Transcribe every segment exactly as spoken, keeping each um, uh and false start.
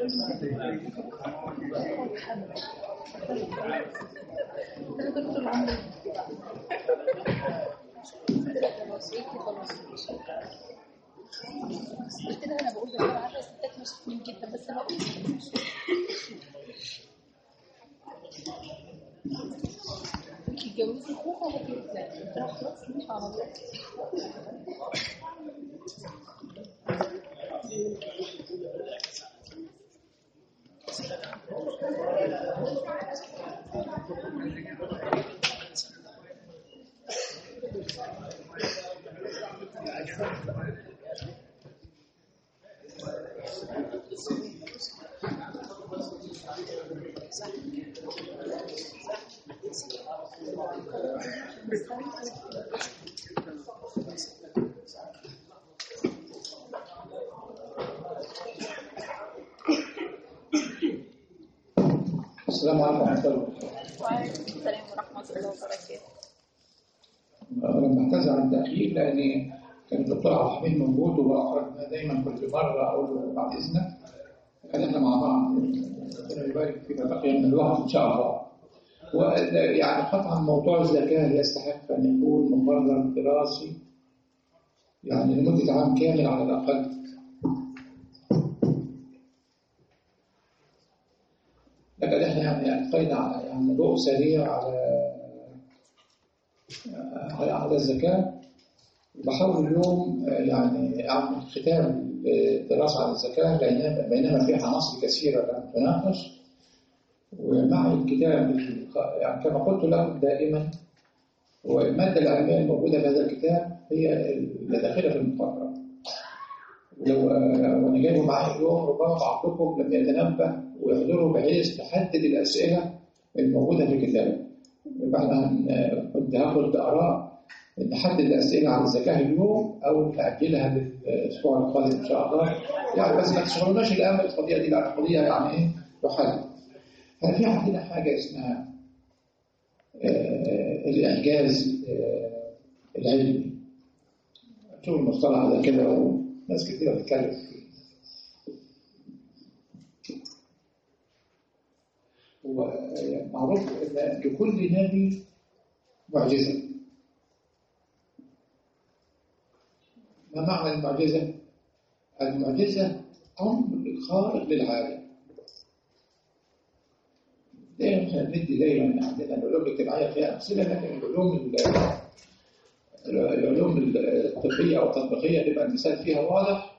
انا كنت طول عمري قلت لها انا بقول انا عارفه ستات مسكين جدا بس انا اتجوزي اخوها ولا ازاي؟ قلت لها خلاص مش على الله. السلام عليكم ورحمة الله وبركاته. وعليكم السلام ورحمة الله وبركاته. أنا بعتذر عن التأخير لأن كان الدكتور عبد الحميد موجود وأخرجنا دايما كل مرة أقول له بعد إذنك كان إحنا مع بعض ربنا يبارك فيما بقي من الوقت إن شاء الله. ويعني قطعا موضوع الزكاة يستحق أن يكون مقرر دراسي يعني لمدة عام كامل على الأقل. لكن إحنا يعني ألقينا على يعني ضوء سريع على على الزكاة. بحاول اليوم يعني أعمل ختام دراسة على الزكاة بينما فيها عناصر كثيرة لم تناقش. ومع الكتاب يعني كما قلت لكم دائما والمادة العلمية الموجودة في هذا الكتاب هي اللي داخلة في المقرر. ولو وانا جايبه معايا اليوم ربما بعضكم لم يتنبه ويحضروا بحيث تحدد الأسئلة الموجودة في الكتاب. يبقى كنت هاخد آراء نحدد الأسئلة على الزكاة اليوم أو نأجلها للأسبوع القادم إن شاء الله. يعني بس ما تشغلوناش الآن القضية دي، لأن القضية يعني إيه تحل. في عندنا حاجة اسمها آه الإعجاز آه العلمي. شوف المصطلح على كده وناس كتير بتتكلم فيه. هو معروف أن لكل نبي معجزة. ما معنى المعجزة؟ المعجزة أمر خارق للعالم. دائما ندي دائما عندنا العلوم الاجتماعية فيها أمثلة، لكن العلوم العلوم الطبية أو التطبيقية تبقى المثال فيها واضح.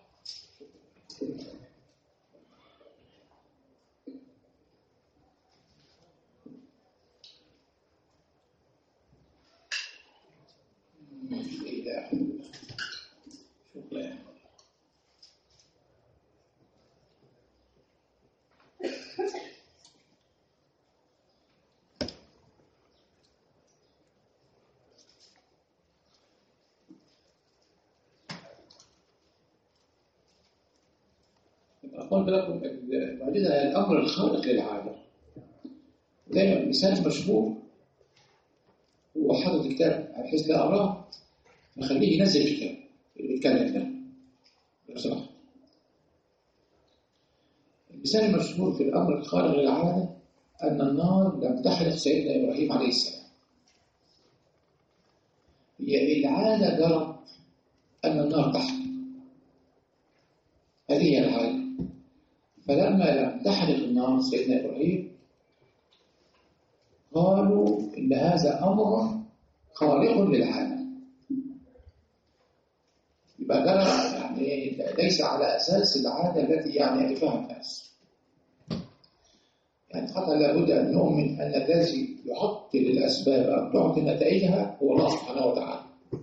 قلت لكم المعجزة هي الأمر الخارق للعادة. دائما مثال مشهور هو حاطط كتاب بحيث لا أراه نخليه ينزل كتاب اللي بيتكلم ده بصراحة. المثال المشهور في الأمر الخارق للعادة أن النار لم تحرق سيدنا إبراهيم عليه السلام. هي العادة جرت أن النار تحرق، هذه هي العادة. فلما لم تحرق النار سيدنا إبراهيم قالوا إن هذا أمر خارق للعادة. يبقى ده يعني ليس على أساس العادة التي يعني يعرفها الناس. يعني حتى لابد أن نؤمن أن الذي يعطل الأسباب أو تعطي نتائجها هو الله سبحانه وتعالى.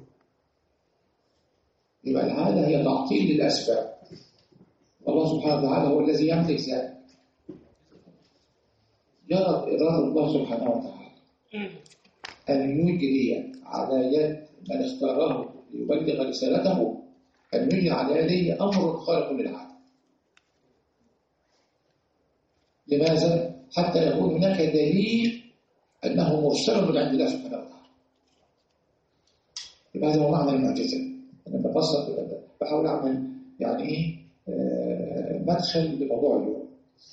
يبقى العادة هي تعطيل للأسباب، والله سبحانه وتعالى هو الذي يملك ذلك. جرت إرادة الله سبحانه وتعالى أن يجري على يد من اختاره ليبلغ رسالته أن يجري على يديه أمر خارق للعادة. لماذا؟ حتى يكون هناك دليل أنه مرسل من عند الله سبحانه وتعالى. يبقى هذا هو معنى المعجزة. أنا ببسط بحاول أعمل يعني إيه مدخل لموضوع اليوم.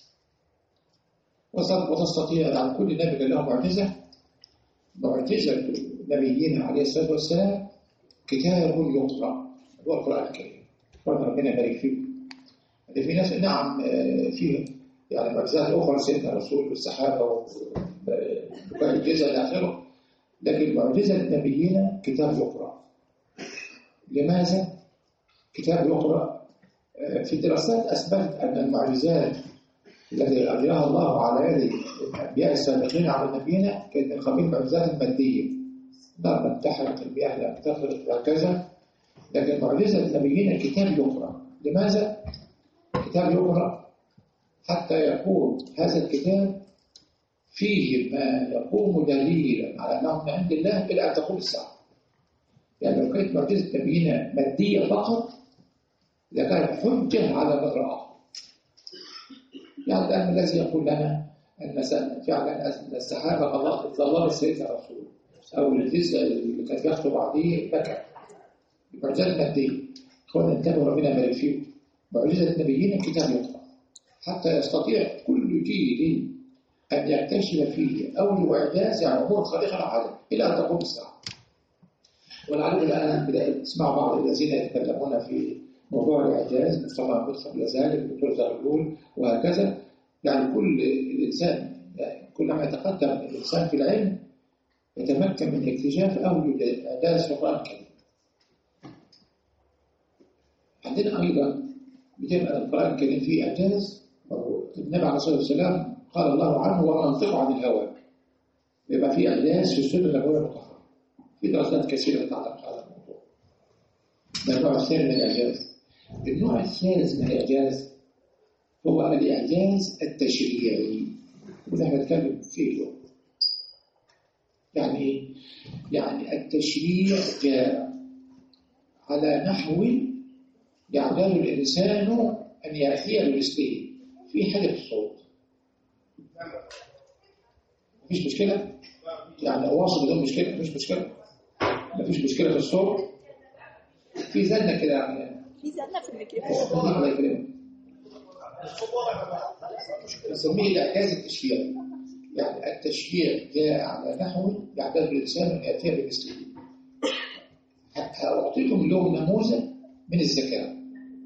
وتستطيع يعني كل نبي كان له معجزة. معجزة النبيين عليه الصلاة والسلام كتاب يقرأ، هو القرآن الكريم. ربنا يبارك فيه. في ناس نعم فيه يعني معجزات أخرى، سيدنا الرسول والصحابة وبقى الجزء إلى آخره، لكن معجزة النبيين كتاب يقرأ. لماذا؟ كتاب يقرأ. في الدراسات أثبتت أن المعجزات التي أجراها الله على يد الأنبياء السابقين على نبينا كانت من قبيل المعجزات المادية، ضربة تحرق المياه لأن تخرج وهكذا. لكن معجزة نبينا كتاب يقرأ. لماذا؟ كتاب يقرأ حتى يكون هذا الكتاب فيه ما يقوم دليلا على أنه من عند الله إلى أن تقوم الساعة. يعني لو كانت معجزة نبينا مادية فقط لكانت حجة على من رآه. يعني الآن الذي يقول لنا أن فعلا أن السحابة الله ظلال سيدنا الرسول أو الجزء اللي كان يخطب عليه بكى معجزة مادية. إخوانا انتبهوا، ربنا يبارك فيهم. معجزة النبيين الكتاب يقرأ حتى يستطيع كل جيل أن يكتشف فيه أول إعجاز يعني أمور خارقة للعالم إلى أن تقوم الساعة. ولعل الآن بدأ تسمع بعض الذين يتكلمون في موضوع الإعجاز، طبعا قبل ذلك الدكتور زغلول وهكذا. يعني كل الإنسان يعني كلما يتقدم الإنسان في العلم يتمكن من اكتشاف أول إعجاز في القرآن الكريم. عندنا أيضا بتبقى القرآن الكريم فيه إعجاز. النبي عليه الصلاة والسلام قال الله عنه وما ينطق عن الهوى. يبقى فيه إعجاز في السنة النبوية المطهرة. في دراسات كثيرة تتعلق على الموضوع. ده النوع الثاني من الإعجاز. النوع الثالث من الإعجاز هو الإعجاز التشريعي، وده احنا نتكلم فيه اليوم. يعني يعني التشريع جاء على نحو يعتاد الإنسان أن يأتي بمثله في حاجة في الصوت. مفيش مشكلة؟ يعني أواصل بدون مشكلة؟ مفيش مشكلة؟ مفيش مشكلة في الصوت؟ في زنة كده يعني في زنة في الميكروفون. الله يكرمك. نسميه الإعجاز التشريعي. يعني التشريع جاء على نحو يعتاد الإنسان أن يأتي بمثله. أعطيكم اليوم نموذج من الزكاة.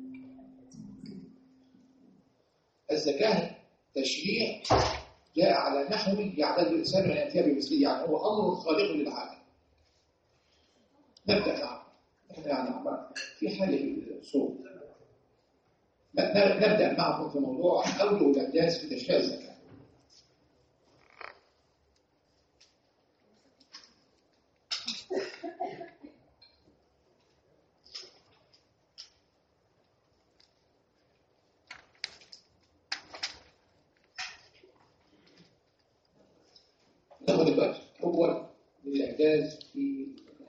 الزكاة تشريع جاء على نحو يعتاد الإنسان أن يأتي بمثله، يعني هو أمر خارق للعادة. نبدأ نعم. إحنا يعني في حالة الصوت. نبدأ معكم في موضوع أوجه الإعجاز في تشريع الزكاة. ناخد الوجه أول من الإعجاز في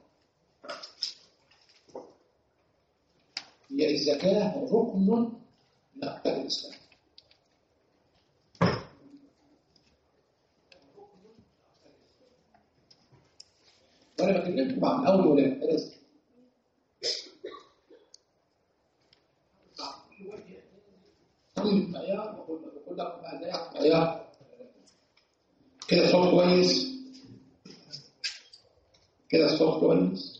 هي الزكاة ركن من أركان الإسلام. وأنا بكلمكم عن أول ولا الإعجاز. كل معيار وكل لكم هذا يعني معيار كده الصوت كويس، كده الصوت كويس،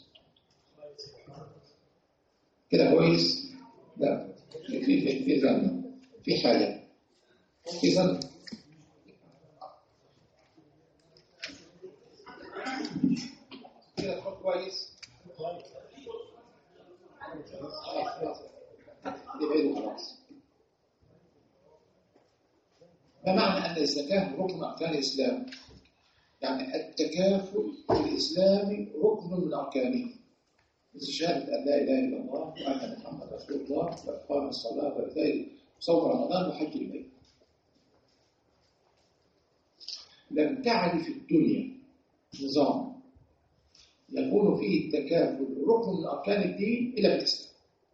كده كويس. لا في في في زن في حاجة في زن كده الصوت كويس. ابعدوا خلاص. ما معنى أن الزكاة ركن أركان الإسلام؟ يعني التكافل الإسلامي ركن من أركانه، مثل شهادة أن لا إله إلا الله وأن محمد رسول الله وإقام الصلاة وإيتاء وصوم رمضان وحج البيت. لم تعد في الدنيا نظام يكون فيه التكافل ركن من أركان الدين إلا بالإسلام.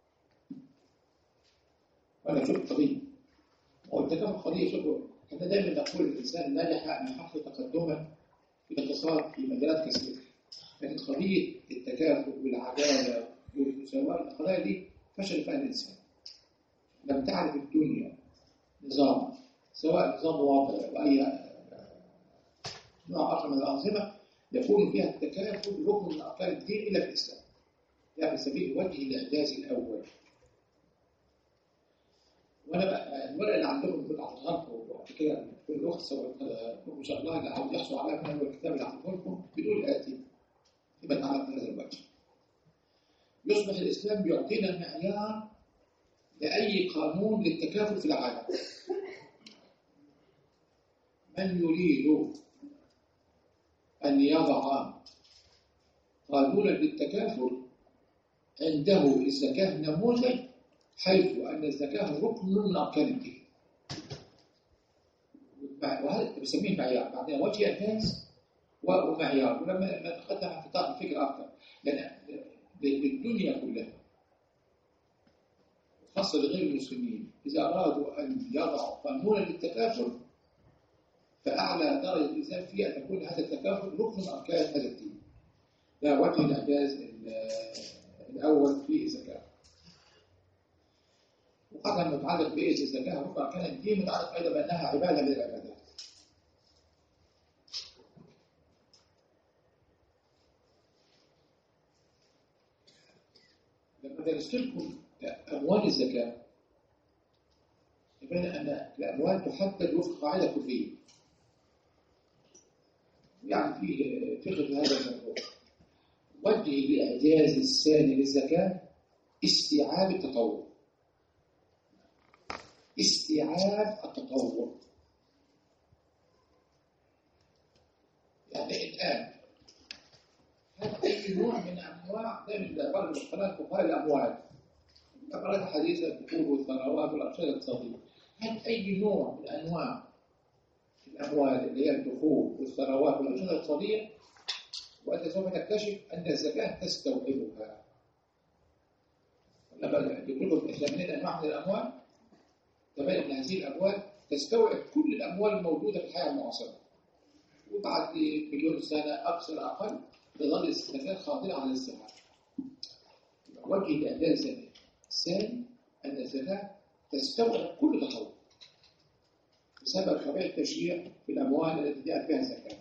وأنا شوف قضية والتكافل قضية. شوفوا احنا دائما نقول الإنسان نجح أن يحقق تقدما في الاقتصاد في مجالات كثيرة، لكن قضية التكافل والعدالة والمساواة القضايا دي فشل فيها الإنسان. لم تعرف الدنيا نظام سواء نظام وضع وأي نوع آخر من الأنظمة يكون فيها التكافل ركن من أركان الدين إلا في الإسلام. يعني سبيل وجه الإعجاز الأول. وأنا بقى الورقة اللي عندكم كنت أعطيها لكم وبعد كده كل أخت سوت إن شاء الله اللي عاوز يحصل عليها من أول الكتاب اللي أعطيته لكم بيقول الآتي يبقى تعالى من هذا الوجه. يصبح الإسلام بيعطينا معيار لأي قانون للتكافل في العالم. من يريد أن يضع قانونا للتكافل عنده الزكاة نموذج، حيث أن الزكاة ركن من أركان الدين. وهذا بسميه معيار، بعدين وجه أساس ومعيار. ولما نتقدم في طاقة الفكر أكثر، لأن للدنيا كلها خاصة لغير المسلمين إذا أرادوا أن يضعوا قانونا للتكافل فأعلى درجة الإنسان فيها أن يكون هذا التكافل ركن من أركان هذا الدين. ده وجه الإعجاز الأول في الزكاة. وقد متعلق بإيه الزكاة ركن أركان الدين، متعلق أيضا بأنها عبادة من العبادات. لما درست لكم أموال الزكاة يبين أن الأموال تحدد وفق قاعدة كلية. يعني فيه فقه في هذا الموضوع. وجه الإعجاز الثاني للزكاة استيعاب التطور. استيعاب التطور. يعني الآن هل أي نوع من أنواع دائما برضه القناة فقهاء الأموال الأموال الحديثة الدخول والثروات والأرشاد الاقتصادية، هل أي نوع من أنواع الأموال اللي هي الدخول والثروات والأرشاد الاقتصادية وأنت سوف تكتشف أن الزكاة تستوعبها. لما يقول لكم ثمانين أنواع من الأموال تبين أن هذه الأموال تستوعب كل الأموال الموجودة في الحياة المعاصرة، وبعد مليون سنة أكثر أقل تظل الزكاة خاضعة على الاستيعاب. وجه الإعجاز الثاني أن الزكاة تستوعب كل تطور بسبب طبيعة التشريع في الأموال التي جاءت فيها الزكاة.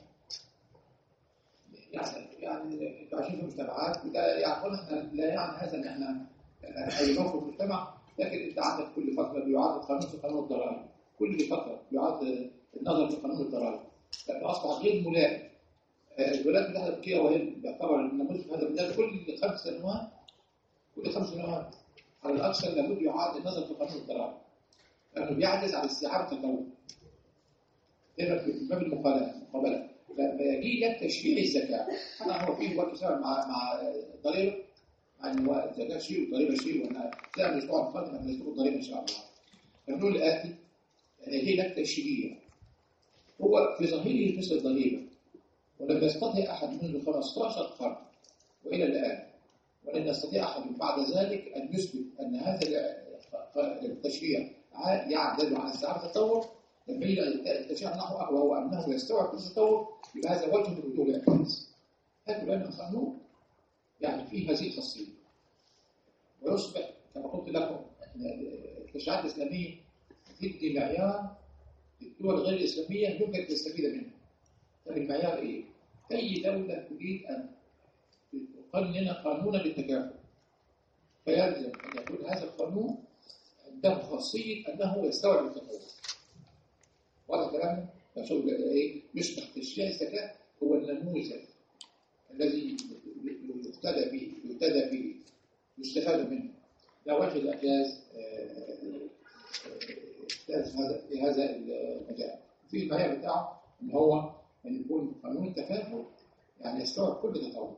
يعني يعني انتوا عايشين في مجتمعات وده يعرفون احنا لا يعني هذا ان احنا اي موقف في المجتمع، لكن انت عندك كل فتره بيعاد قانون في قانون الضرائب، كل فتره بيعاد النظر في قانون الضرائب، لانه اصبح غير ملائم. الولايات المتحده الامريكيه وهي تعتبر النموذج في هذا المجال كل خمس سنوات كل خمس سنوات على الاكثر لابد يعاد النظر في قانون الضرائب، لانه بيعجز عن استيعاب التطور. هنا في باب المقابله لما يجي لك تشريع الزكاة، أنا هو فيه وقت سواء مع مع ضريبة، يعني هو الزكاة شيء وضريبة شيء، وأنا لا مش طبعا القادم احنا نسبق الضريبة إن شاء الله. فنقول الآتي يجي لك تشريع هو في ظاهره مثل الضريبة، ولم يستطع أحد منذ خمسة عشر قرن وإلى الآن، ولن يستطيع أحد بعد ذلك أن يثبت أن هذا التشريع يعدل عن استيعاب التطور. لما يجي التشريع نحو أقوى وهو أنه يستوعب كل التطور، يبقى هذا وجه من وجوه الإعجاز. هذا لأن القانون يعني فيه هذه الخاصية، ويصبح كما قلت لكم التشريعات الإسلامية تدي معيار للدول غير الإسلامية يمكن تستفيد منه. طيب المعيار إيه؟ أي دولة تريد أن تقنن قانونا للتكافل فيلزم أن يكون هذا القانون عنده خاصية أنه يستوعب التطور. وهذا كلام مشهور ايه يشبه تشريع الزكاة هو النموذج الذي يقتدى به يقتدى به يستفاد منه. لا وجه الإعجاز هذا في هذا المجال. في المعيار بتاعه ان هو ان يكون قانون التكافل يعني يستوعب كل تطور.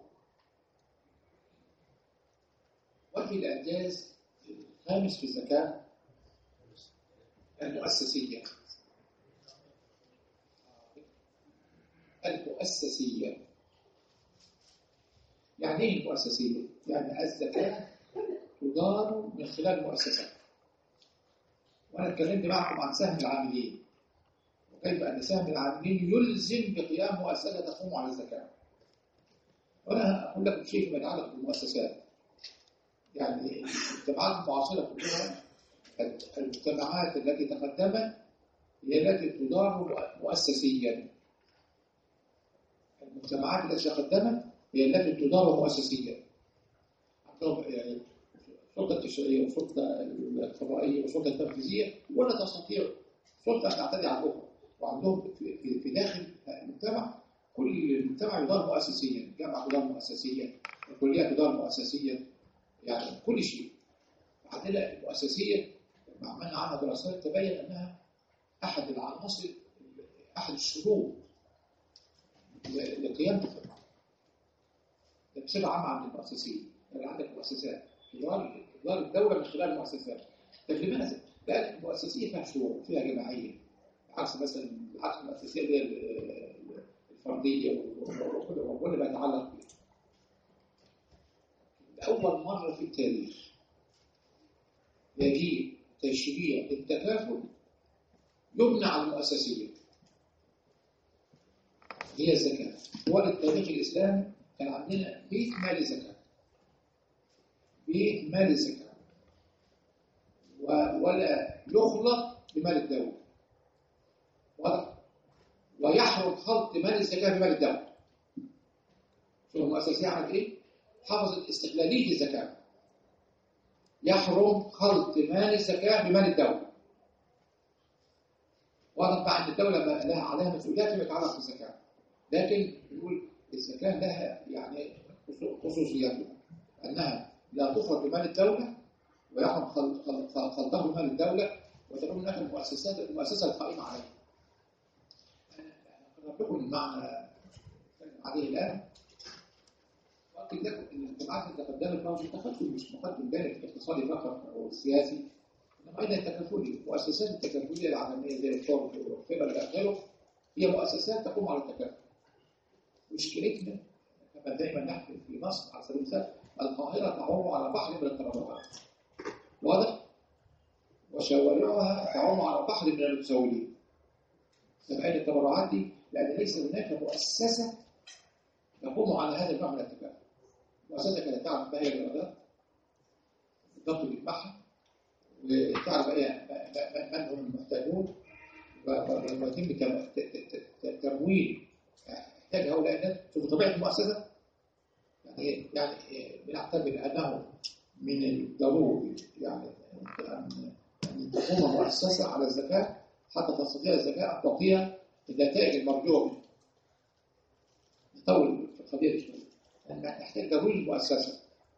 وجه الإعجاز الخامس في الزكاة المؤسسية. المؤسسية يعني ايه المؤسسية؟ يعني الزكاة تدار من خلال مؤسسات. وأنا اتكلمت معكم عن سهم العاملين وكيف أن سهم العاملين يلزم بقيام مؤسسة تقوم على الزكاة. وأنا أقول لكم شيء فيما يتعلق بالمؤسسات. يعني المجتمعات المعاصرة كلها المجتمعات التي تقدمت هي التي تدار مؤسسيا. المجتمعات التي تقدمت هي التي تدار مؤسسيا. يعني السلطة التشريعية والسلطة القضائية والسلطة التنفيذية ولا تستطيع سلطة أن تعتدي على الأخرى، وعندهم في, في داخل المجتمع كل المجتمع يدار مؤسسيا، الجامعة تدار مؤسسيا، الكلية تدار مؤسسيا، يعني كل شيء. عندنا المؤسسية لما عملنا عنها دراسات تبين أنها أحد العناصر، أحد الشروط لقيام الخدمة. بصفة عامة عن المؤسسية، يعني عندك مؤسسات إدارة الدولة من خلال المؤسسات. طيب لماذا؟ لأن المؤسسية فيها شروط، فيها جماعية، عكس مثلا عكس المؤسسية اللي هي الفردية وكل ما يتعلق بها. لأول مرة في التاريخ يجيب تشريع التكافل يبنى على المؤسسية هي الزكاة. طوال التاريخ الإسلامي كان عندنا بيت مال زكاة، بيت مال زكاة، ولا يخلط بمال الدولة، واضح؟ ويحرم خلط مال الزكاة بمال الدولة. شوف المؤسسية عملت إيه؟ حفظت استقلالية الزكاة. يحرم خلط مال الزكاة بمال الدولة. واضح بقى أن الدولة لها عليها مسؤوليات فيما يتعلق بالزكاة، لكن نقول الزكاة لها يعني خصوصياتها أنها لا تخرج بمال الدولة ويحرم خلطه بمال الدولة، وتكون هناك المؤسسات المؤسسة القائمة عليها. أنا قرأت لكم المعنى عليه الآن. وأكد لكم أن المجتمعات اللي تقدمت ما التكافل مش مقدم ذلك الاقتصادي فقط أو السياسي، إنما أيضا التكافلي. المؤسسات التكافلية العالمية زي الفورد والفيبر إلى آخره هي مؤسسات تقوم على التكافل. مشكلتنا كما دائما نحكي في مصر على سبيل المثال القاهرة تعوم على بحر من التبرعات، واضح؟ وشوارعها تعوم على بحر من المتسولين. طب أين التبرعات دي؟ لأن ليس هناك مؤسسة تقوم على هذا النوع من التكافل. مؤسسة كانت تعرف ما هي الإيرادات بالضبط بتجمعها، وتعرف من هم المحتاجون، ويتم تمويل يحتاج هؤلاء الناس. شوفوا طبيعة المؤسسة، يعني يعني بنعتبر أنه من الضروري يعني أن تقوم مؤسسة على الزكاة حتى تستطيع الزكاة أن تعطيها النتائج المرجوة منها. نطول في القضية شوية، لأن نحتاج ضروري المؤسسة.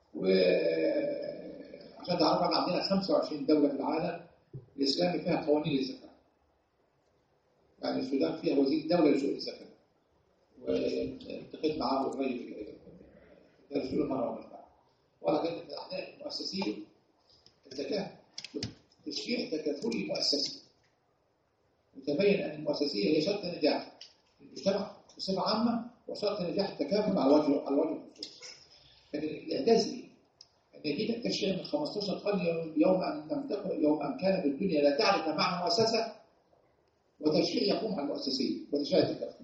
وعشان تعرف أن عندنا خمسة وعشرين دولة في العالم الإسلامي فيها قوانين للزكاة. يعني السودان فيها وزير دولة لشؤون الزكاة، والتقيت معاه قريب درسوا مرة ومرة. ولكن عندنا المؤسسية الزكاة تشريع تكافلي مؤسسي، وتبين أن المؤسسية هي شرط نجاح المجتمع بصفة عامة وشرط نجاح التكافل على وجه على وجه الخصوص. لكن الإعجاز إيه؟ أن يجيب التشريع من خمستاشر قرن يوم أن لم تكن يوم أن كانت الدنيا لا تعرف معنى مؤسسة، وتشريع يقوم على المؤسسية وتشريع التكافل.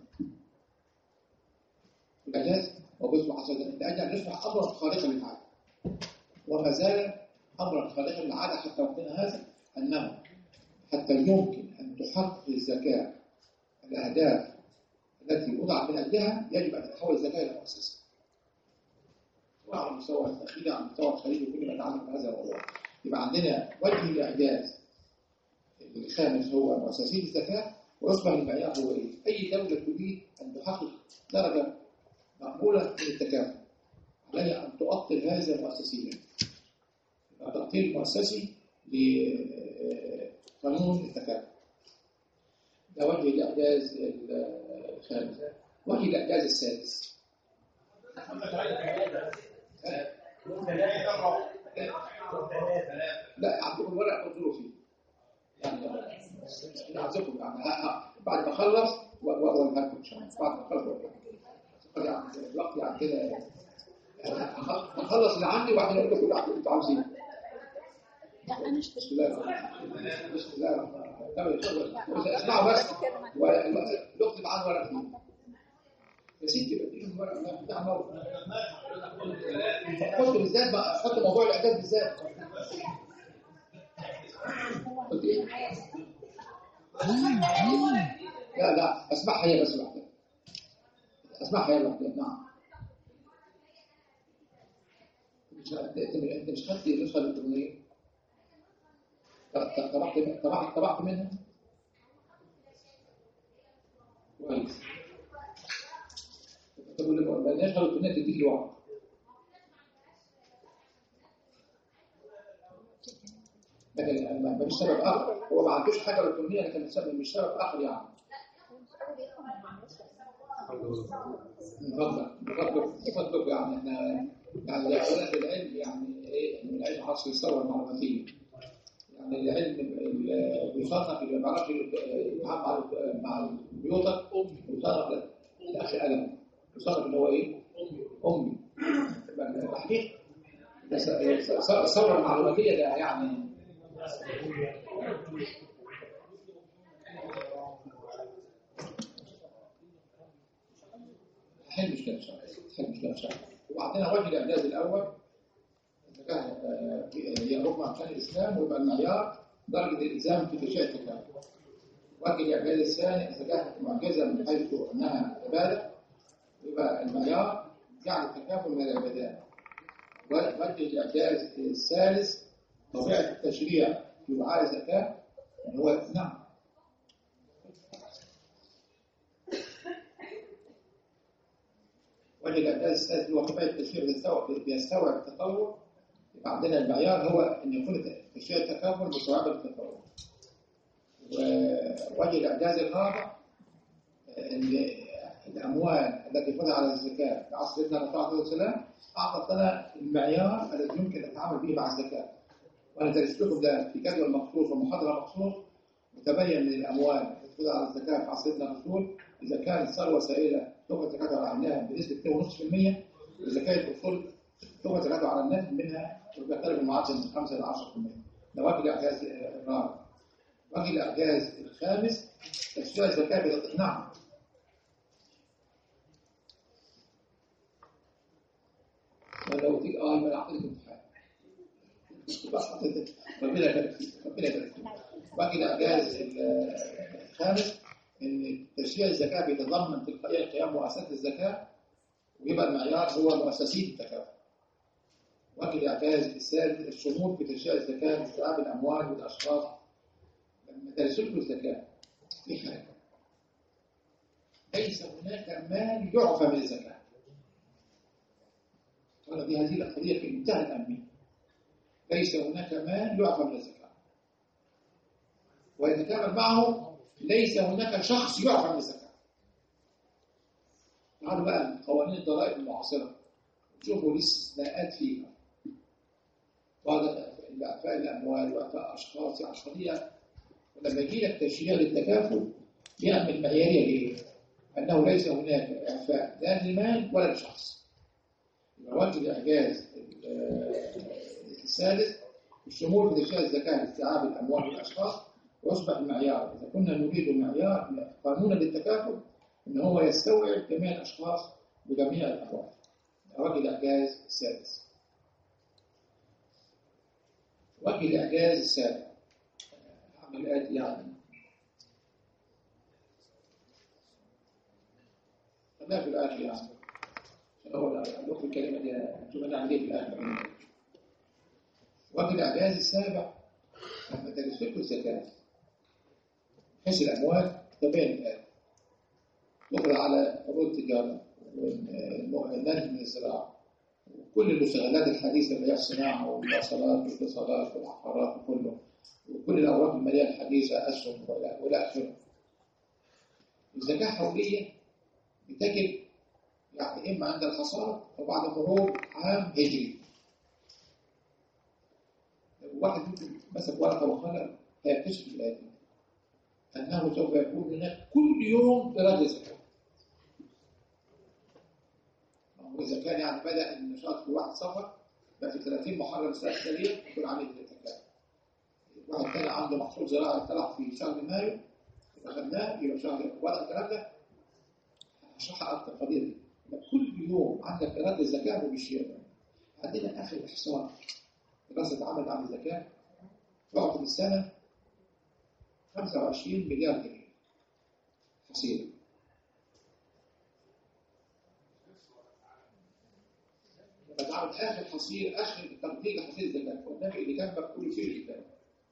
الإعجاز وبيصبح حسنا لأجل أن يصبح أمرا خارقا للعادة، وما زال أمرا خارقا للعادة حتى وقتنا هذا، أنه حتى يمكن أن تحقق الزكاة الأهداف التي وضعت من أجلها يجب أن تتحول الزكاة إلى مؤسسة، وعلى المستوى الداخلي على المستوى الخارجي وكل ما يتعلق بهذا الموضوع. يبقى عندنا وجه الإعجاز الخامس هو مؤسسية الزكاة، ويصبح المعيار هو إيه؟ أي دولة تريد أن تحقق درجة مقبولة من التكافل عليها أن تؤطر هذا المؤسسية. التأطير المؤسسي لقانون التكافل. ده وجه الإعجاز الخامس. وجه الإعجاز السادس. لا عندكم الورق انظروا فيه. يعني أعزكم يعني بعد ما أخلص وأقولها إن شاء الله. بعد ما أخلص يعني الوقت يعني كده أخلص اللي عندي وبعدين أقول لكم اللي أنتوا عاوزينه. لا أنا بسم الله الرحمن الرحيم. بسم الله الرحمن الرحيم. اسمعوا بس ونكتب عنه ورق فيه. يا سيدي بديهم ورق بتاع موضوع. حط بالذات بقى حط موضوع الإعداد بالذات. قلت إيه؟ لا لا اسمعها هي بس لوحدها. اسمعها هي لوحدها. نعم. انت مش خدت النسخه الالكترونيه؟ طبعت طبعت طبعت منها كويس. تقول لك ما النسخه الالكترونيه تديك لوحدها. لكن ما فيش سبب اخر، هو ما عندوش حاجه الكترونيه لكن السبب مش سبب اخر يعني. نفضل نفضل نفضل يعني احنا يعني اولاد العلم يعني ايه من العلم حصل الثوره المعلوماتيه. يعني العلم اللي بيصنف اللي ما بيعرفش يتعامل مع الكمبيوتر بيصنف الاخ قلم، بيصنف ان هو ايه؟ امي. تحقيق الثوره المعلوماتيه ده يعني حل مشكله شرعيه، حل مشكله شرعيه. وبعدين وجه الاعجاز الاول هي ركن اركان الاسلام، ويبقى المعيار درجه الالزام في تشريع التكافل. وجه الاعجاز الثاني اذا كانت معجزه من حيث انها عباده، يبقى المعيار جعل التكافل من العبادات. وجه الاعجاز الثالث طبيعه التشريع في وعاء زكاه اللي هو نعم. وجه الاعجاز الثالث هو طبيعه التشريع بيستوعب التطور. يبقى عندنا المعيار هو ان يكون تشريع التكافل مستوعبا للتطور. ووجه الاعجاز الرابع ان الاموال التي فرض على الزكاه في عصر سيدنا الرسول عليه السلام اعطت لنا المعيار الذي يمكن التعامل به مع الزكاه. وانا درست لكم ده في جدول مخصوص ومحاضره مخصوص، وتبين من الاموال التي فرض على الزكاه في عصر سيدنا الرسول اذا كانت ثروه سائله تؤخذ زكاتها عنها بنسبه اثنين فاصلة خمسة بالمئة، وزكاه الاصول تؤخذ زكاتها على النفس منها وتختلف المعدل من خمسة إلى عشرة بالمئة. ده وجه الاعجاز الرابع. وجه الاعجاز الخامس تشريع الزكاه بالاقناع. ولو تيجي اه يبقى اعطيك امتحان. ربنا يبارك فيك، ربنا يبارك فيك. وجه الاعجاز الخامس ان تشريع الزكاه بيتضمن تلقائيه قيام مؤسسات الزكاه، ويبقى المعيار هو مؤسسين التكافل. وجه الاعجاز الثالث الشمول في تشريع الزكاه باستيعاب الاموال والاشخاص. لما ترسلوا الزكاه في حاجه ليس هناك مال يعفى من الزكاه. قال دي هذه القضيه في منتهى الاهميه. ليس هناك مال يعفى من الزكاه، ويتكامل معه ليس هناك شخص يعفى من الزكاه. تعالوا بقى قوانين الضرائب المعاصره شوفوا الاستثناءات فيها. بعض اعفاء الاموال واعفاء اشخاص يعني قضيه. ولما يجي لك تشريع للتكافل يعمل معياريه ليه؟ انه ليس هناك اعفاء لا للمال ولا للشخص. وجه الاعجاز الثالث الشمول في تشريع الزكاه لاستيعاب الاموال والاشخاص، ويصبح المعيار اذا كنا نريد معيار قانونا للتكافل ان هو يستوعب جميع الاشخاص بجميع الاموال. وجه الاعجاز السادس. وجه الاعجاز السابع اعمل الاتي يعني خليها في الاخر يعني هو الاخر الكلمه دي انتم انا عندي في الاخر. وجه الاعجاز السابع لما ترسلوا الزكاه حيث الاموال تبين الان تقرا على عروض التجاره والناتج من الزراعه وكل المشغلات الحديثه اللي هي الصناعه والمواصلات والاتصالات والعقارات وكله وكل الاوراق الماليه الحديثه اسهم والى اخره. الزكاه حوليه بتجب يعني اما عند الحصاد او بعد مرور عام هجري. واحد مسك ورقه وقلم هيكتشف الاتي انه سوف يكون هناك كل يوم درجه زكاه. واذا كان يعني بدا النشاط في واحد صفر بقى في ثلاثين محرم السنه التاليه يكون عامل الزكاه. واحد ثاني عنده محصول زراعي طلع في شهر مايو اخذناه يبقى شهر ولا الكلام ده هشرحها اكثر قضيه دي. كل يوم عندك درجه الزكاه وبالشيء. عندنا اخر احصاء دراسه عمل عن الزكاه بعد السنه خمسة وعشرين مليار جنيه حصيلة. فتعرض آخر حصيل آخر تنفيذ حصيل الزكاة والنبي اللي كان مكتوب فيه الكتاب.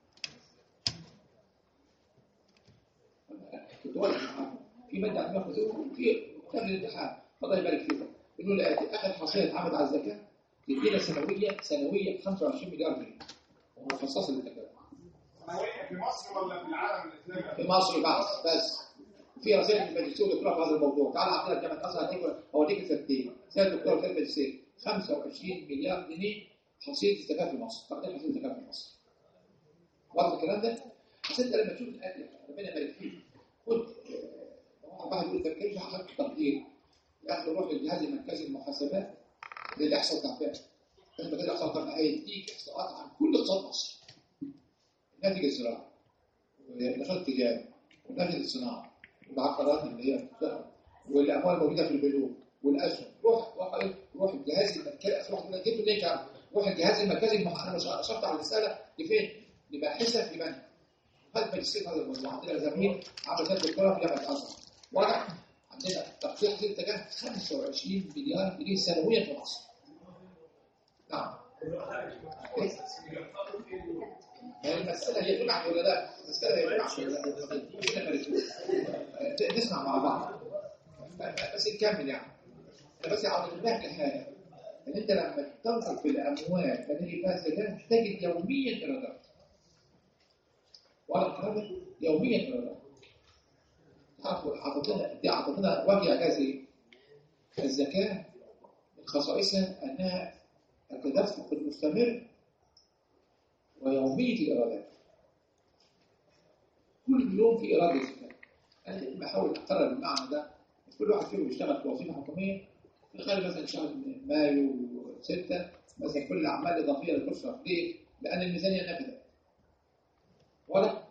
كنت واقف في مادة عندنا في في قبل الامتحان الله يبارك فيكم إنه الآتي آخر حصيلة اتعمل على الزكاة تدينا سنوية سنوية خمسة وعشرين مليار جنيه ومخصصة للزكاة. سنوية في مصر ولا في العالم الإسلامي؟ في مصر بس بس. في رسائل من الماجستير ودكتوراه في هذا الموضوع. تعال عندنا جامعة أزهر هديك أوديك السنتين. رسالة دكتوراه في الماجستير خمسة وعشرين مليار جنيه حصيلة الزكاة في مصر. تقدير حصيلة الزكاة في مصر. واضح الكلام ده؟ عشان انت لما تشوف الآتي ربنا يبارك فيك قلت واحد يقول طب كيف حسبت التقدير؟ ياخد روح للجهاز المركزي للمحاسبات للإحصاء والتعبئة. لما كده الإحصاء والتعبئة هيديك إحصاءات عن كل اقتصاد مصر. الناتج الزراعي والنشاط التجاري والناتج الصناعي والعقارات اللي هي الدخل والاموال الموجوده في البنوك والاسهم. روح روح الجهاز المركزي روح جبت ليك روح الجهاز المركزي انا شرط على الرساله لفين؟ لباحثه في بنك. هذا ماجستير هذا الموضوع. عندنا زميل عمل سنه دكتوراه في جامعه الازهر. واضح عندنا تقدير حصيله الزكاه خمسة وعشرين مليار جنيه سنويا في مصر. نعم. المسألة هي تنعت ولا لا؟ المسألة هي تنعت ولا لا؟ نسمع مع بعض بس نكمل يعني. أنا بس عاوز انتبه لحاجة إن أنت لما تنظر في الأموال التي فيها زكاة تجد يوميا إيرادات. وأنا الكلام يوميا إيرادات. عطتنا دي عطتنا وجه إعجازي. الزكاة من خصائصها أنها التدفق المستمر ويومية الإيرادات. كل يوم في إيراد زكاة. أنا بحاول أقرب المعنى ده. كل واحد فيهم بيشتغل في وظيفة حكومية في خلال مثلا شهر من مايو ستة مثلا كل أعمال إضافية لتصرف. ليه؟ لأن الميزانية نفذت. واضح؟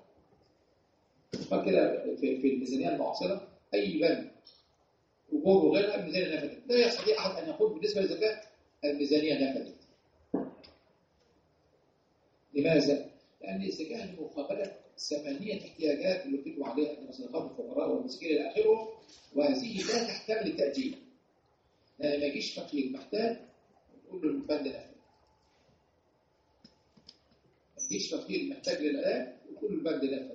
فكده في, في الميزانية المعاصرة أي بند أجور وغيرها الميزانية نفذت. لا يستطيع أحد أن يقول بالنسبة للزكاة الميزانية نفذت. لماذا؟ لأن الزكاة لمقابلة ثمانية احتياجات اللي بتدعو عليها مصروفات الفقراء والمسكين إلى آخره، وهذه لا تحتاج للتأجيل. لأن ما يجيش فقير محتاج وتقول له البند نفذ. ما يجيش فقير محتاج للآلات وتقول له البند نفذ.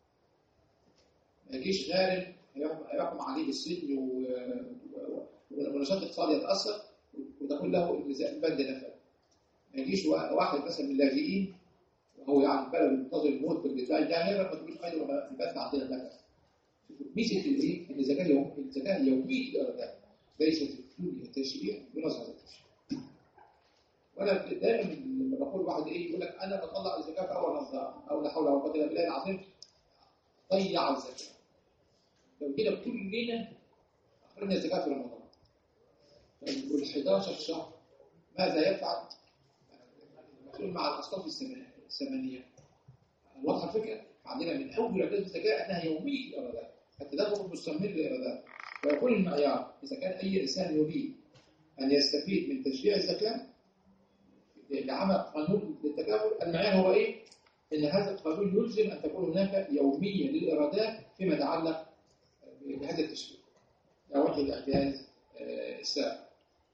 ما يجيش غارم هيحكم عليه بالسجن ونشاط اقتصادي يتأثر وتقول له البند نفذ. ما يجيش واحد مثلا من اللاجئين وهو يعني بلد منتظر الموت بالدفاع الجاهرة ما تقولش خير وما البند عندنا نفذ. ميزة الايه؟ ان الزكاة يوم الزكاة يومية الإيرادات ليست الدنيا تشريع بنظر هذا التشريع. وانا دائما لما بقول واحد ايه يقول لك انا بطلع الزكاة في اول رمضان او لا حول ولا قوة الا بالله العظيم ضيع الزكاة. لو كده كلنا اخرجنا الزكاة في رمضان وال حداشر شهر ماذا يفعل؟ المسؤول مع الاصناف الثمانية. واضحة الفكرة؟ عندنا من اول اعداد الزكاة انها يومية الإيرادات. التدفق المستمر للإيرادات. ويكون المعيار إذا كان أي إنسان يريد أن يستفيد من تشريع الزكاة لعمل قانون للتكافل المعيار هو إيه؟ إن هذا القانون يلزم أن تكون هناك يومية للإيرادات فيما يتعلق بهذا التشريع. ده وجه الإعجاز السابق.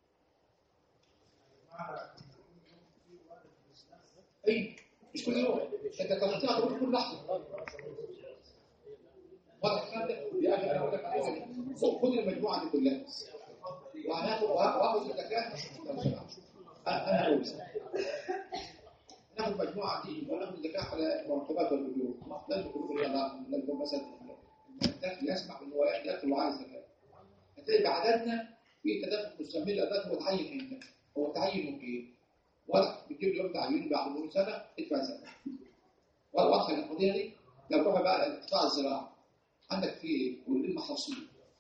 أي مش كل يوم. أنت تستطيع تقول كل لحظة. واضح الكلام ده؟ يا أخي أنا أقول لك على حاجة. خد المجموعة دي كلها. وهناخد وهاخد الزكاة. أنا أقول ناخد مجموعة دي وناخد الزكاة على مرتبات والأجور. لازم يكون رياضات، لازم مثلا الدخل يسمح إن هو يدخل وعاء الزكاة. هتلاقي بعددنا في تدفق مستمر للأداء هو تعين إمتى؟ هو تعين إيه؟ واضح بتجيب يوم تعيين بعد مرور سنة ادفع زكاة. واضحة القضية دي؟ لو روح بقى القطاع الزراعي عندك في المحاصيل.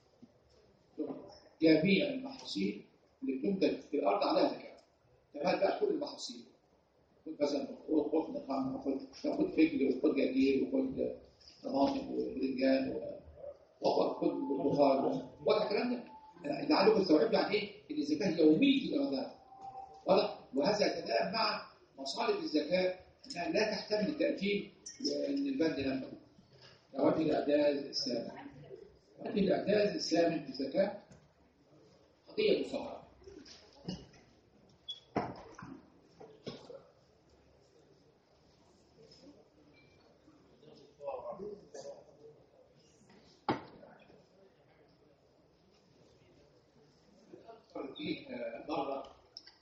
جميع المحاصيل اللي بتنتج في الأرض عليها زكاة. كمان بقى كل المحاصيل. خد مثلا خد نقام وخد خد فجل وخد جرجير وخد طماطم وباذنجان وخد بخار. واضح الكلام ده؟ اللي عندكم استوعبوا يعني ايه؟ ان الزكاة يومية الإيرادات. واضح؟ وهذا يتناسب مع مصالح الزكاة انها لا تحتمل التأجيل وان البند نفذ. نودي الإعداد السابع. نودي الإعداد الثامن في الزكاة قضية مصغرة. في مرة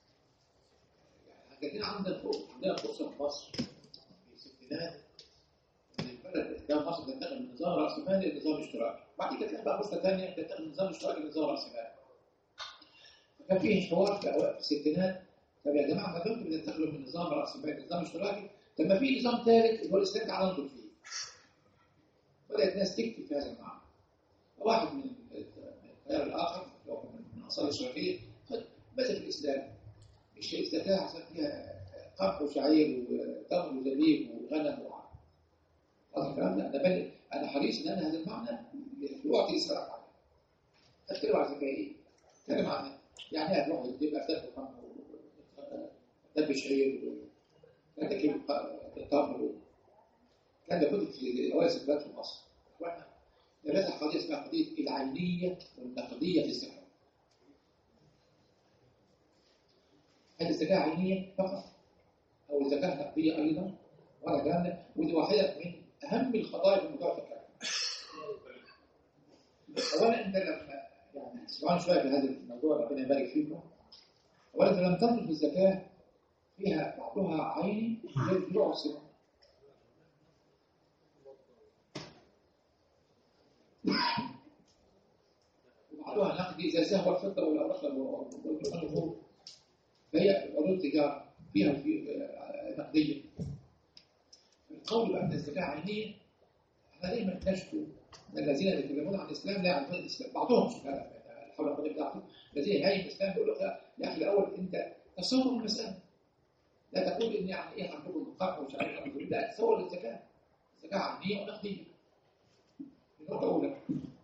كان عندنا عندنا فرصة في مصر في الستينات ان البلد ده مصر تنتقل من نظام رأسمالي لنظام اشتراكي، بعد كده بقى فرصة ثانية تنتقل من نظام اشتراكي لنظام رأسمالي. فكان فيه حوار في اوائل الستينات، طب يا جماعة ما دمتم بتنتقلوا من نظام رأسمالي لنظام اشتراكي، طب ما في نظام ثالث اللي هو الاسلام تعالى ننظر فيه. بدأت الناس تكتب في هذا المعنى. واحد من التيار الآخر من أنصار الاشتراكية مسك الإسلام، الشيء الزكاة عشان فيها قمح وشعير وتمر وزبيب وغنم وعلم. هذا الكلام ده أنا بل أنا حريص إن أنا هذا المعنى في وقت يسرق عليه. أتكلم عن الزكاة إيه؟ أتكلم عن يعني هتروح تبقى تاكل قمح وتبي شعير وتاكل تمر. كان ده كله في أوائل السنوات في مصر. وإحنا درسنا قضية اسمها قضية العينية والنقدية في الزكاة. هل الزكاة عينية فقط أو الزكاة نقدية أيضا؟ ولا كلامنا ودي واحدة من أهم القضايا في موضوع الزكاة. أولا أنت لما يعني تسمعون شوية في هذا الموضوع ربنا يبارك فيكم. أولا أنت لما تنظر في الزكاة فيها بعضها عيني زي البيوع والسلع. وبعضها نقدي زي الذهب والفضة والأوراق والنقود. فهي عروض التجارة فيها نقدية. القول بأن الزكاة عينية احنا دايما نشكو من الذين يتكلمون عن الإسلام لا يعرفون الإسلام، بعضهم الحول القضية بتاعته الذين هاي الإسلام بيقول لك يا أخي الأول أنت تصور المسألة، لا تقول إن يعني إيه عندكم القمح وشعير، لا تصور الزكاة، الزكاة عينية ونقدية. النقطة الأولى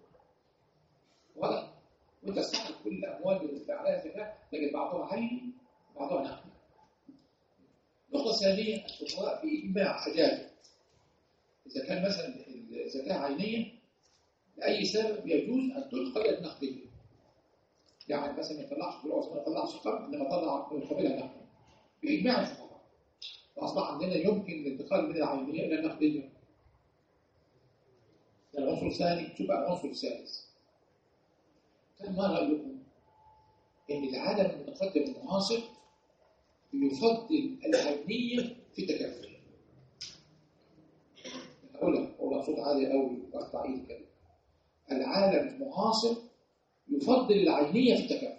ولا وأنت تستحق كل الأموال اللي عليها زكاة تجد بعضها عيني بعضها نقدي. النقطة الثانية الفقهاء في إجماع أجازوا إذا كان مثلا الزكاة عينية لأي سبب يجوز أن تدخل النقدية. يعني مثلا ما يطلعش فلوس ما يطلعش قرض إنما طلع قبلها نقدية بإجماع الفقهاء. فأصبح عندنا يمكن الانتقال من العينية إلى النقدية. العنصر الثاني شوف العنصر الثالث. كان ما رأيكم إن العالم المتقدم المعاصر يفضل العينية في التكافل؟ أقولها أقولها صوت عالي قوي وأقطع إيدي كده. العالم المعاصر يفضل العينية في التكافل.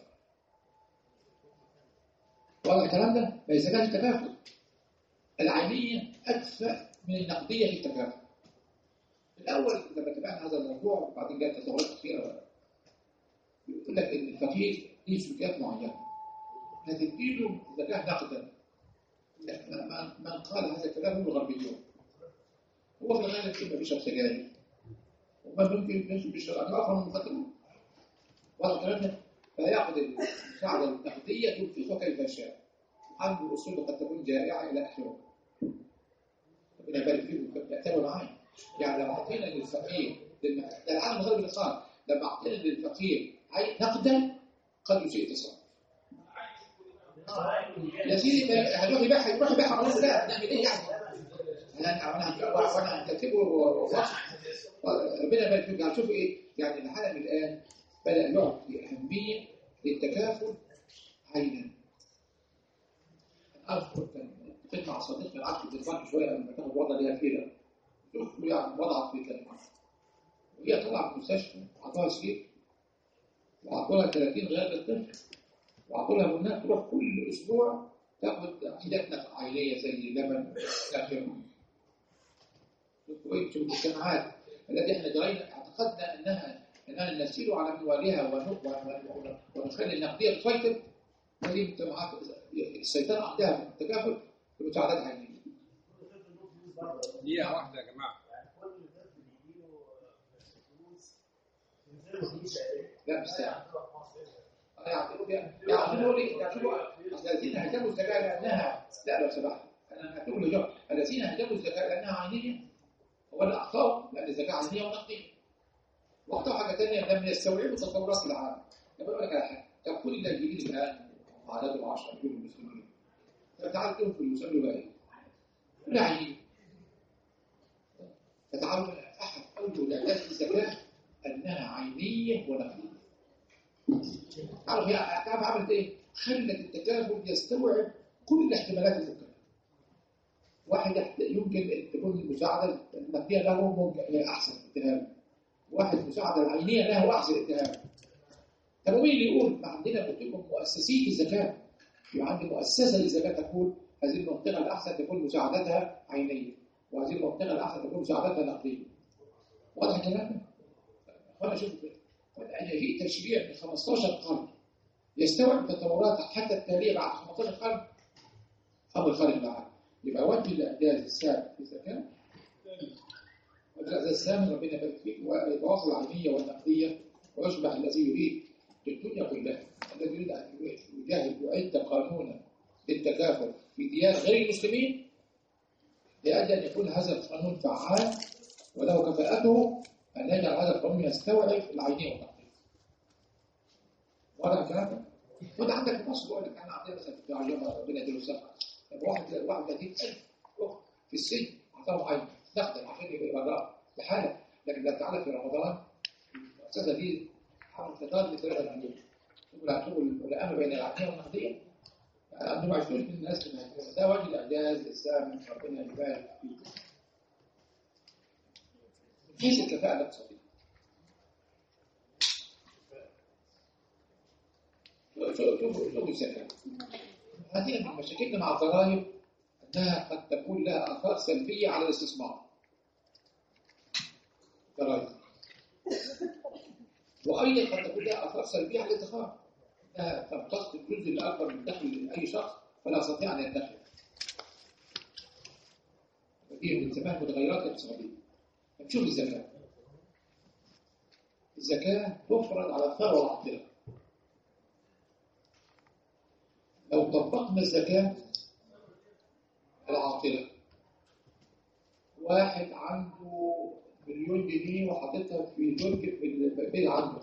وهذا الكلام ده ما يزكاش التكافل. العينية أكثر من النقدية في التكافل. الأول لما تابعنا هذا الموضوع وبعدين جاءت تطورات كثيرة يقول لك إن الفقير ليه سلوكيات معينة هتديله زكاة نقدا. من قال هذا الكلام هم الغربيون. هو في الغالب كلمة بيشرب سجاير وما ممكن يمشي بيشرب أنا أفهم المقدمة. وهذا الكلام ده فيأخذ المساعدة النقدية تنفقه كيف شاء. عنده أصول قد تكون جائعة إلى آخره. ربنا يبارك فيكم تأتوا معي. يعني لو أعطينا للفقير العالم غير بالإصرار لما أعطينا للفقير نقدا قد يسيء تصرف. يا سيدي هتروح يبيعها يروح يبيعها خلاص لا نعمل ايه يعني؟ انا انا وانا هكتبه وصح ربنا يبارك فيك. هتشوفوا ايه؟ يعني العالم الان بدا يعطي اهميه للتكافل عينا. انا اذكر كنت مع صديق العقد في التليفون شويه لما تاخد وضع ليها كده قلت له يعني وضعت في كلمه وهي طلعت من المستشفى عطاها سكيت وعطولها ثلاثين غير الطفل وعطولها منها تروح كل اسبوع تاخذ حاجات عائليه زي لبن اخره. شوفوا المجتمعات التي احنا درينا اعتقدنا انها اننا نسير على منوالها ونخلي النقديه تسيطر. هذه المجتمعات السيطره عندها في التكافل بمساعدات عينيه. دقيقه واحده يا جماعه. لا مش ساعه. يعطينوا يعطينوا لي يعطينوا الذين هجموا الزكاه لانها لا لو سمحت انا هكتب له الذين هجموا الزكاه لانها عينيه ولا اخطاوا لان الزكاه عينيه ونقديه. واخطاوا حاجه ثانيه لم يستوعبوا تطورات العالم. بقول لك على حاجه، طب كل اللي هيجي الان عددهم عشرة مليون مسلمين، فتعال تقول في المسلمين بقى ايه؟ لا عينيه. فتعالوا احد اول اعداد الزكاه انها عينيه ونقديه. تعرف هي تعرف عملت ايه؟ خلت التكافل يستوعب كل احتمالات الممكنه. واحد يمكن تكون المساعده النقديه له ممكن احسن اتهام، واحد المساعده العينيه له احسن اتهام. طب مين اللي يقول ما عندنا بتكون مؤسسيه الزكاه؟ يبقى عندي مؤسسه للزكاه تقول هذه المنطقه الاحسن تكون مساعدتها عينيه، وهذه المنطقه الاحسن تكون مساعدتها نقديه. واضح الكلام؟ وانا شوف في تشريع من خمستاشر قرن يستوعب تطورات حتى التاليه بعد خمستاشر قرن امر خارج العالم. يبقى وجه الاعداد السابق في الزكاه والاعداد الثامن ربنا يبارك فيك ويتواصل العينيه والنقديه ويصبح الذي يريد في الدنيا كلها، الذي يريد ان يجاهد ويعد قانونا للتكافل في ديار غير المسلمين لاجل ان يكون هذا القانون فعال وله كفاءته ان يجعل هذا القانون يستوعب العينيه والنقديه. واضح الكلام ده؟ وانت عندك في مصر بقول لك احنا عندنا مثلا في عجيبه ربنا يديله الصحه، واحد واحد وثلاثين ألف في السجن عطاهم عين نقدا عشان يبقى براء بحاله، لكن لا تعالى في رمضان المؤسسه دي حرم فطار لثلاثه مليون. تقول هتقول الامر بين العينيه والنقديه انتم ما عرفتوش من الناس اللي ده وجه الاعجاز السامي ربنا يبارك فيه. من حيث الكفاءه الاقتصاديه شوفوا شوفوا الزكاه. هذه من مشاكلنا مع الضرائب انها قد تكون لها اثار سلبيه على الاستثمار. ضرائب. وايضا قد تكون لها اثار سلبيه على الادخار. انها تمتص الجزء الاكبر من دخل اي شخص فلا يستطيع ان يدخر. ودي من ثمان متغيرات اقتصاديه. نشوف الزكاه. الزكاه تفرض على الثروه العاطله. لو طبقنا الزكاة العاطلة، واحد عنده مليون جنيه وحاططها في درج في البيت عنده،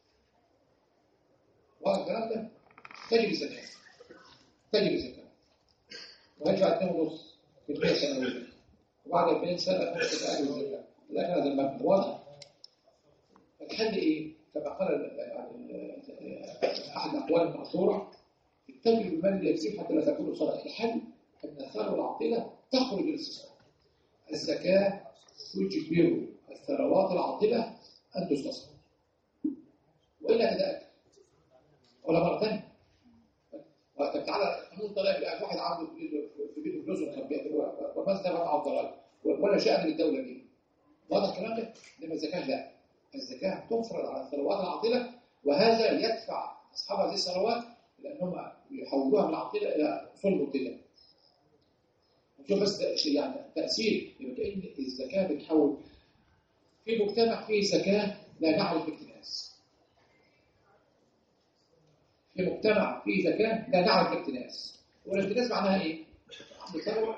واحد الكلام ده تجري زكاة تجري زكاة ويدفع اتنين ونص في المية سنويا، وبعد أربعين سنة تنقص أهل الزكاة. لكن هذا المبنى واضح. الحل إيه؟ كما قال أحد الأقوال المأثورة التجربة المال يكسب حتى لا تكون صلاة. الحل أن الثروة العاطلة تخرج للاستثمار. الزكاة تجبر الثروات العاطلة أن تستثمر وإلا تتأكد ولا مرة ثانية. طب تعالى قانون طلع واحد عنده في بيته فلوس ومخبيها وما استفاد على الضرائب ولا شأن للدولة دي. واضح الكلام ده؟ إنما الزكاة لا. الزكاة تفرض على الثروات العاطلة وهذا يدفع أصحاب هذه الثروات لأنهم يحولوها من العاطلة إلى أصول مبتدأ. نشوف بس يعني تأثير كأن الزكاة بتحول في مجتمع فيه زكاة لا نعرف الاكتناز. في مجتمع فيه زكاة لا نعرف الاكتناز. والاكتناز معناها إيه؟ عنده ثروة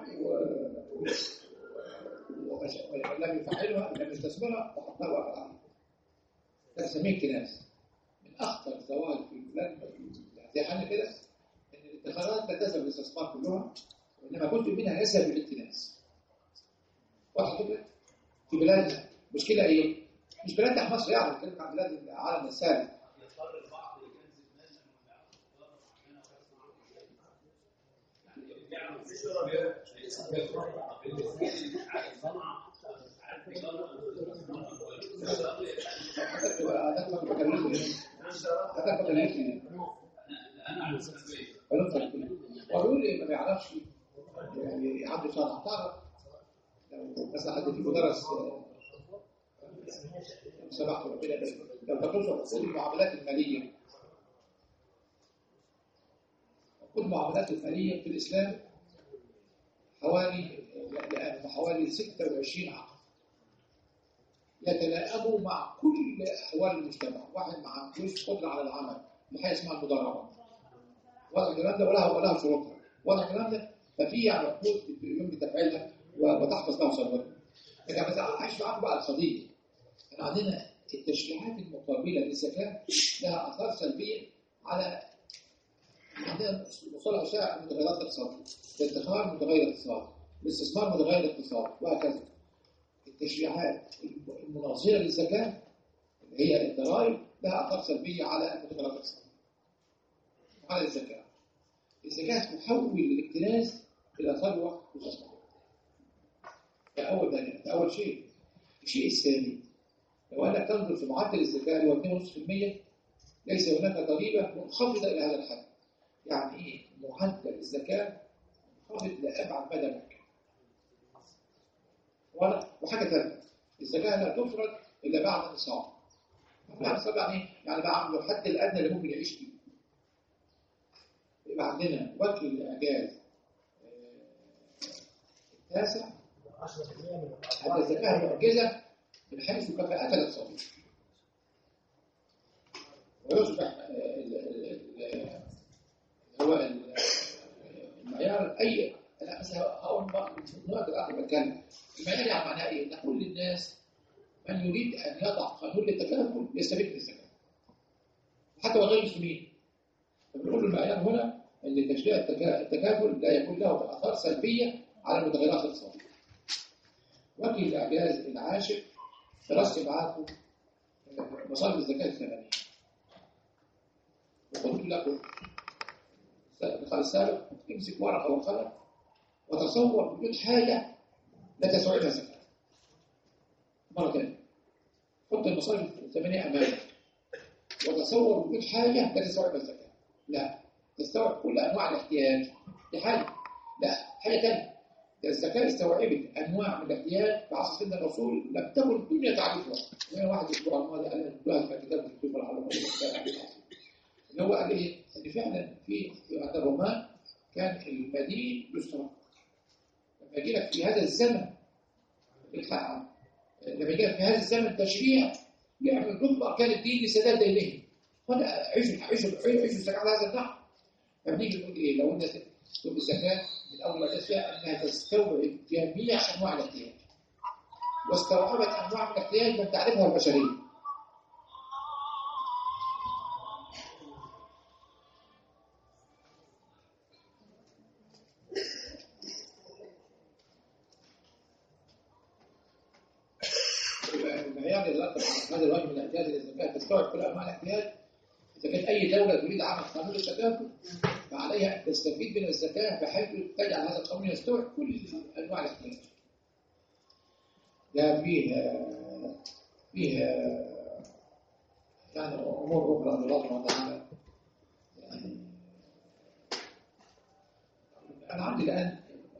ولم يفعلها لم يستثمرها وحطها وقف عليها. ده نسميه اكتناز. من أخطر الزواج في البلاد زي حالنا كده ان الادخارات لا تذهب للاستثمار كلها وانما جزء منها يذهب للاكتناز. واضح كده؟ في بلادنا مشكله ايه؟ مش بلادنا مصر يعني بنتكلم عن بلاد العالم الثالث. هذا ما بكلمني هذا بكلمني ويقول لي ما بيعرفش يعني عنده صنعة. تعرف لو مثلا حد فيكم درس سمحت ربنا لو تدرسوا كل المعاملات المالية كل المعاملات المالية في الإسلام حوالي لأن حوالي ستة وعشرين عقد يتلائموا مع كل أحوال المجتمع. واحد ما عندوش قدرة على العمل محايا اسمها المضاربة. واضح الكلام ده ولها ولها شروطها. واضح الكلام ده. ففي يعني عقود يمكن تفعيلها وتحفظ لها ثروتها. لكن بس عايش معاكم بقى القضيه. احنا عندنا التشريعات المقابله للزكاه لها اثار سلبيه على عندنا مصطلح شائع المتغيرات الاقتصاديه، الادخار متغير اقتصادي، الاستثمار متغير اقتصادي، وهكذا. التشريعات المناظره للزكاه اللي هي الضرائب لها اثار سلبيه على المتغيرات الاقتصاديه وعلى الزكاه. الزكاه تحول الاكتناز الى ثروه مستثمره. ده اول ده اول شيء. الشيء الثاني، لو انك تنظر في معدل الزكاه اللي هو اثنين فاصلة خمسة بالمئة ليس هناك ضريبه منخفضه الى هذا الحد. يعني ايه معدل الزكاه منخفض لابعد مدى ممكن. وحاجه ثانيه، الزكاه لا تفرض الا بعد النصاب. بعد النصاب يعني ايه؟ يعني بعد الحد الادنى اللي ممكن يعيش فيه. يبقى عندنا وجه الاعجاز التاسع أن الزكاه معجزه من حيث كفاءتها الاقتصاديه. ويصبح هو المعيار اي انا بس هقول نقطه الاخر بتكلم. المعيار يعني معناه ايه؟ ان كل الناس من يريد ان يضع قانون للتكافل يستفيد من الزكاه. حتى وغير المسلمين. فبنقول المعيار هنا ان تشريع التكافل لا يكون له اثار سلبيه على المتغيرات الاقتصاديه. وجه الاعجاز العاشر درست معاكم مصارف الزكاه الثمانيه. وقلت لكم الدخل السابق امسك ورقه وقلم وتصور وجود حاجه لا تستوعبها الزكاه. مره ثانيه حط المصارف الثمانيه امامك وتصور وجود حاجه لا تستوعبها الزكاه. لا تستوعب كل انواع الاحتياج. دي حاجه. لا حاجه ثانيه. الزكاه استوعبت انواع من الاحتياج في عصر سيدنا الرسول لم تكن الدنيا تعرفها. وهي واحد الاسبوع الماضي قال لنا في كتاب الدكتور العلوم اللي هو قال ايه؟ ان فعلا في عند الرومان كان المدين يسترق. لما يجي لك في هذا الزمن الحق لما يجي لك في هذا الزمن تشريع يعمل ضد اركان الدين لسداد دينهم. هنا عيشوا عيشوا عيشوا الزكاه على هذا النحو. فبنيجي نقول ايه؟ لو قلنا تقول الزكاه من اول ما تسمع انها تستوعب جميع انواع الاحتياج. واستوعبت انواع من الاحتياج لم تعرفها البشريه. هذا الوجه من الاعجاز للزكاه تستوعب كل انواع الاحتياج. اذا كانت اي دوله تريد عمل قانون التكافل فعليها ان تستفيد من الزكاه بحيث تجعل هذا القانون يستوعب كل انواع الاحتياج. ده فيه فيه يعني امور اخرى الله سبحانه وتعالى. يعني انا عندي الان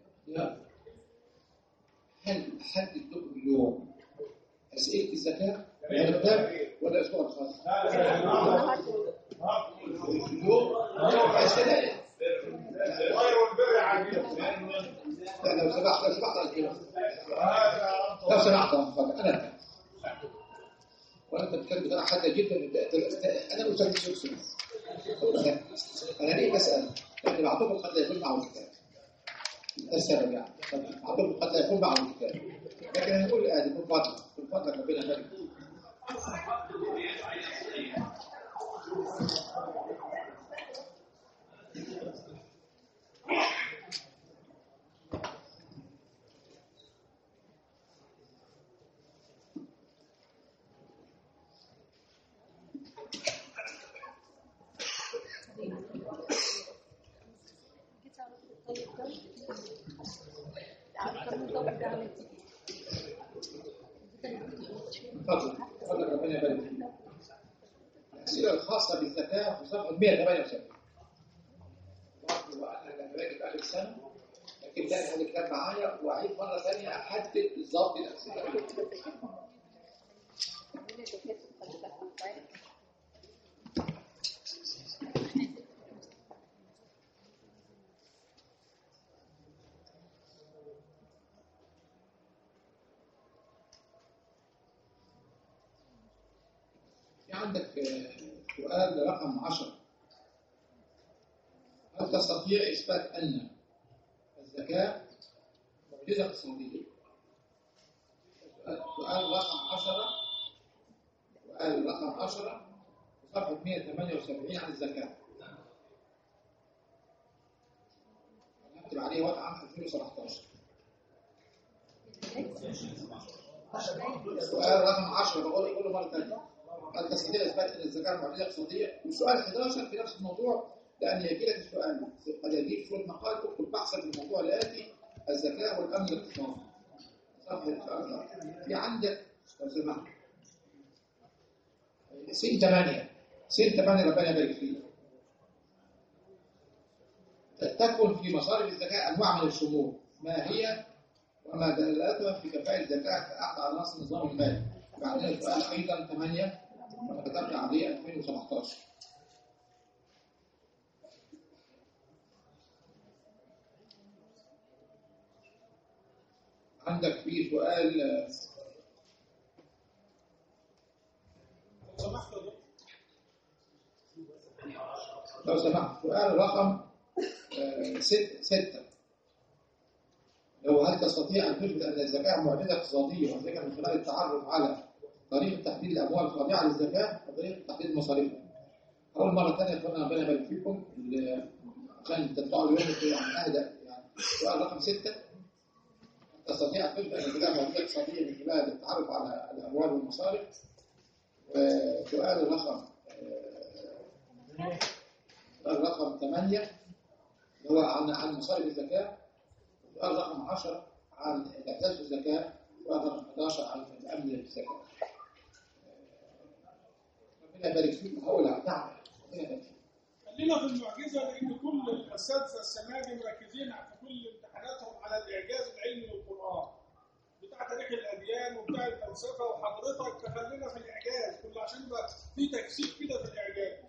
هل احدد لكم اليوم اسئله الزكاه ولا كتاب ولا اسبوع خاص؟ لا لا اليوم اسئله غير البر عجيب. لا لو سمحت لو سمحت الكلام لو سمحت انا وانت بتتكلم بطريقه حاده جدا. انا استاذ شخصي انا ليه بسال؟ لان بعضكم قد لا يكون معه الكتاب. ده السبب يعني. بعضكم قد لا يكون معه الكتاب. لكن هنقول ادي من فضلك من فضلك ربنا يبارك. تفضل تفضل ربنا يبارك فيك. الأسئلة الخاصة بالزكاة في صفحة مئة وثمانية وسبعين. وأنا لما باجي في آخر السنة لكن تاني هذا الكتاب معايا وأعيد مرة ثانية أحدد بالظبط الأسئلة. عندك سؤال رقم عشرة. هل تستطيع إثبات أن الزكاة معجزة اقتصادية؟ سؤال رقم عشرة سؤال رقم عشرة صفحة مئة وثمانية وسبعين عن الزكاة. هنكتب عليه وضع عام ألفين وسبعتاشر. سؤال رقم عشرة بقول كل مرة ثانية. هل تستطيع إثبات أن الزكاة معجزة اقتصادية؟ والسؤال حداشر في نفس الموضوع، لأن يجي لك السؤال قد يجيك صورة مقال اكتب بحثا في الموضوع الآتي: الزكاة والأمن الاقتصادي. صفحة في عندك لو سمحت سين ثمانية سين ثمانية ربنا يبارك فيه. تكون في مصارف الزكاة أنواع من الشمول، ما هي وما دلالتها في كفاءة الزكاة كأحد عناصر النظام المالي؟ بعدين السؤال أيضا ثمانية وكتبنا عليه ألفين وسبعتاشر. عندك في سؤال لو سمحت سؤال رقم ست ستة لو هل تستطيع أن تثبت أن الزكاة معجزة اقتصادية وذلك من خلال التعرف على طريقة تحديد الأموال الخاضعة للزكاة وطريقة تحديد مصاريفها؟ أول مرة ثانية أخوانا ربنا يبارك فيكم عشان تطلعوا اليوم يعني أهدى. يعني سؤال رقم ستة تستطيع أن تثبت أن الزكاة معجزة اقتصادية من خلال التعرف على الأموال والمصارف. وسؤال رقم سؤال رقم ثمانية هو عن عن مصارف الزكاة. سؤال رقم عشرة عن الإعداد في الزكاة. سؤال رقم أحد عشر عن الأمن في الزكاة. ربنا يبارك فيكم. هقول نعم ربنا يبارك فيكم. خلينا في المعجزة، لأن كل الأساتذة السنة دي مركزين في كل امتحاناتهم على الإعجاز العلمي للقرآن بتاع تاريخ الأديان وبتاع الفلسفة، وحضرتك تخلينا في الإعجاز كله عشان يبقى في تكثيف كده في الإعجاز.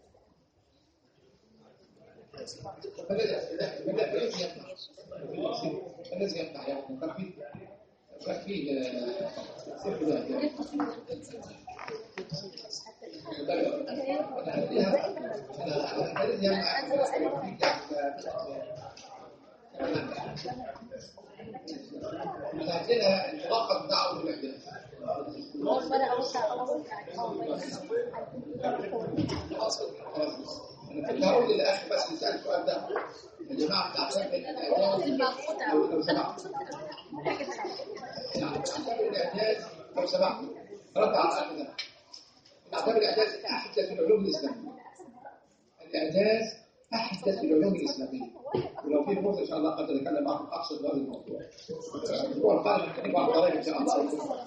الذي يفتح يعني ترفيه ترفيه سيف ده لها الملخص بتاعه في الاحداث. انا كنت هقول للاخ بس نسال السؤال ده يا جماعه بتاع لو سمحت الاعجاز لو سمحت رد على الاخ ده. نعتبر الاعجاز احدث العلوم الاسلاميه. الاعجاز احدث العلوم الاسلاميه، ولو في فرصه ان شاء الله قد نتكلم معكم اقصد هذا الموضوع. الاسبوع القادم نتكلم عن الضرائب ان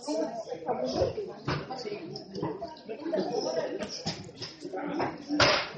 شاء الله.